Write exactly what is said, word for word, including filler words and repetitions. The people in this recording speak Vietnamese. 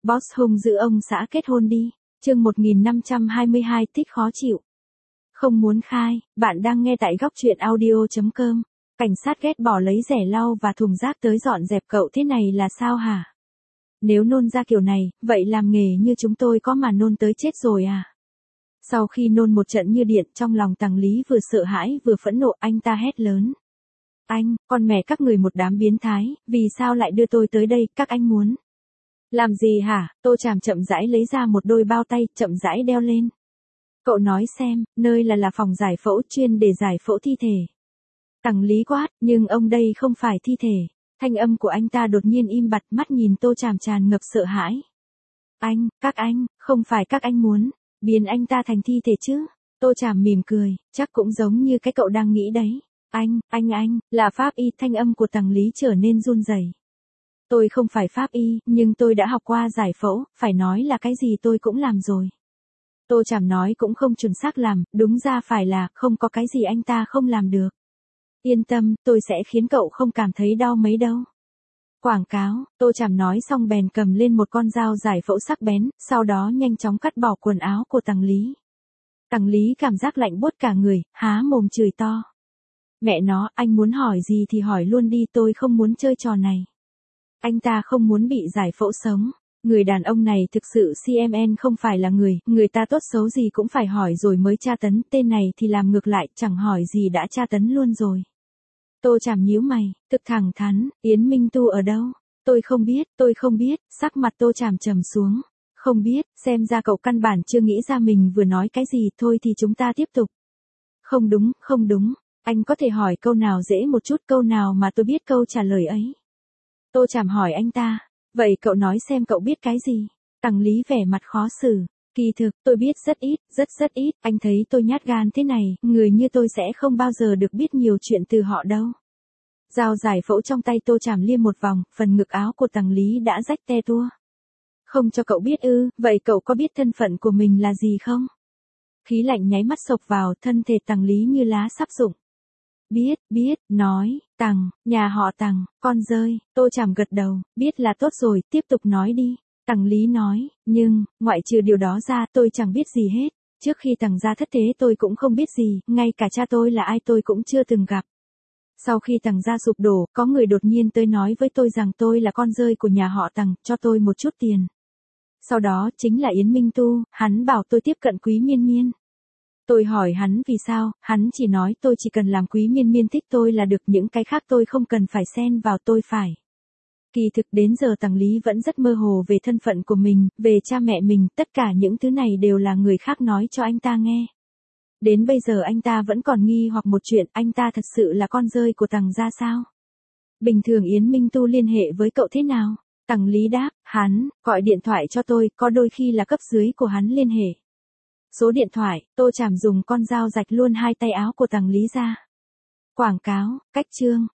Boss hung dữ ông xã kết hôn đi. Chương một nghìn năm trăm hai mươi hai thích khó chịu. Không muốn khai, bạn đang nghe tại góc truyện audio chấm com. Cảnh sát ghét bỏ lấy rẻ lau và thùng rác tới dọn dẹp cậu thế này là sao hả? Nếu nôn ra kiểu này, vậy làm nghề như chúng tôi có mà nôn tới chết rồi à? Sau khi nôn một trận như điện, trong lòng Tằng Lý vừa sợ hãi vừa phẫn nộ, anh ta hét lớn. Anh, con mẹ các người một đám biến thái, vì sao lại đưa tôi tới đây, các anh muốn làm gì hả? Tô Tràm chậm rãi lấy ra một đôi bao tay, chậm rãi đeo lên. Cậu nói xem, nơi là là phòng giải phẫu chuyên để giải phẫu thi thể. Tằng Lý quát, nhưng ông đây không phải thi thể. Thanh âm của anh ta đột nhiên im bặt, mắt nhìn Tô Tràm tràn ngập sợ hãi. Anh, các anh, không phải các anh muốn biến anh ta thành thi thể chứ? Tô Tràm mỉm cười, chắc cũng giống như cái cậu đang nghĩ đấy. Anh, anh anh, là pháp y. Thanh âm của Tằng Lý trở nên run rẩy. Tôi không phải pháp y, nhưng tôi đã học qua giải phẫu, phải nói là cái gì tôi cũng làm rồi. Tô Tràm nói cũng không chuẩn xác làm, đúng ra phải là, không có cái gì anh ta không làm được. Yên tâm, tôi sẽ khiến cậu không cảm thấy đau mấy đâu. Quảng cáo, Tô Tràm nói xong bèn cầm lên một con dao giải phẫu sắc bén, sau đó nhanh chóng cắt bỏ quần áo của Tằng Lý. Tằng Lý cảm giác lạnh buốt cả người, há mồm chửi to. Mẹ nó, anh muốn hỏi gì thì hỏi luôn đi, tôi không muốn chơi trò này. Anh ta không muốn bị giải phẫu sống. Người đàn ông này thực sự xê em en không phải là người, người ta tốt xấu gì cũng phải hỏi rồi mới tra tấn, tên này thì làm ngược lại, chẳng hỏi gì đã tra tấn luôn rồi. Tô Tràm nhíu mày, thực thẳng thắn, Yến Minh Tu ở đâu? Tôi không biết, tôi không biết, sắc mặt Tô Tràm trầm xuống. Không biết, xem ra cậu căn bản chưa nghĩ ra mình vừa nói cái gì, thôi thì chúng ta tiếp tục. Không đúng, không đúng, anh có thể hỏi câu nào dễ một chút, câu nào mà tôi biết câu trả lời ấy. Tô Tràm hỏi anh ta, vậy cậu nói xem cậu biết cái gì? Tằng Lý vẻ mặt khó xử, kỳ thực, tôi biết rất ít, rất rất ít, anh thấy tôi nhát gan thế này, người như tôi sẽ không bao giờ được biết nhiều chuyện từ họ đâu. Dao giải phẫu trong tay Tô Tràm liêm một vòng, phần ngực áo của Tằng Lý đã rách te tua. Không cho cậu biết ư, vậy cậu có biết thân phận của mình là gì không? Khí lạnh nháy mắt xộc vào, thân thể Tằng Lý như lá sắp rụng. Biết, biết, nói, Tằng, nhà họ Tằng, con rơi. Tô Tràm gật đầu, biết là tốt rồi, tiếp tục nói đi. Tằng Lý nói, nhưng, ngoại trừ điều đó ra tôi chẳng biết gì hết. Trước khi Tằng gia thất thế tôi cũng không biết gì, ngay cả cha tôi là ai tôi cũng chưa từng gặp. Sau khi Tằng gia sụp đổ, có người đột nhiên tới nói với tôi rằng tôi là con rơi của nhà họ Tằng, cho tôi một chút tiền. Sau đó chính là Yến Minh Tu, hắn bảo tôi tiếp cận Quý Miên Miên. Tôi hỏi hắn vì sao, hắn chỉ nói tôi chỉ cần làm Quý Miên Miên thích tôi là được, những cái khác tôi không cần phải xen vào, tôi phải. Kỳ thực đến giờ Tằng Lý vẫn rất mơ hồ về thân phận của mình, về cha mẹ mình, tất cả những thứ này đều là người khác nói cho anh ta nghe. Đến bây giờ anh ta vẫn còn nghi hoặc một chuyện, anh ta thật sự là con rơi của Tằng gia sao? Bình thường Yến Minh Tu liên hệ với cậu thế nào? Tằng Lý đáp, hắn, gọi điện thoại cho tôi, có đôi khi là cấp dưới của hắn liên hệ. Số điện thoại, Tô Tràm dùng con dao rạch luôn hai tay áo của Tằng Lý ra. Quảng cáo, cách chương,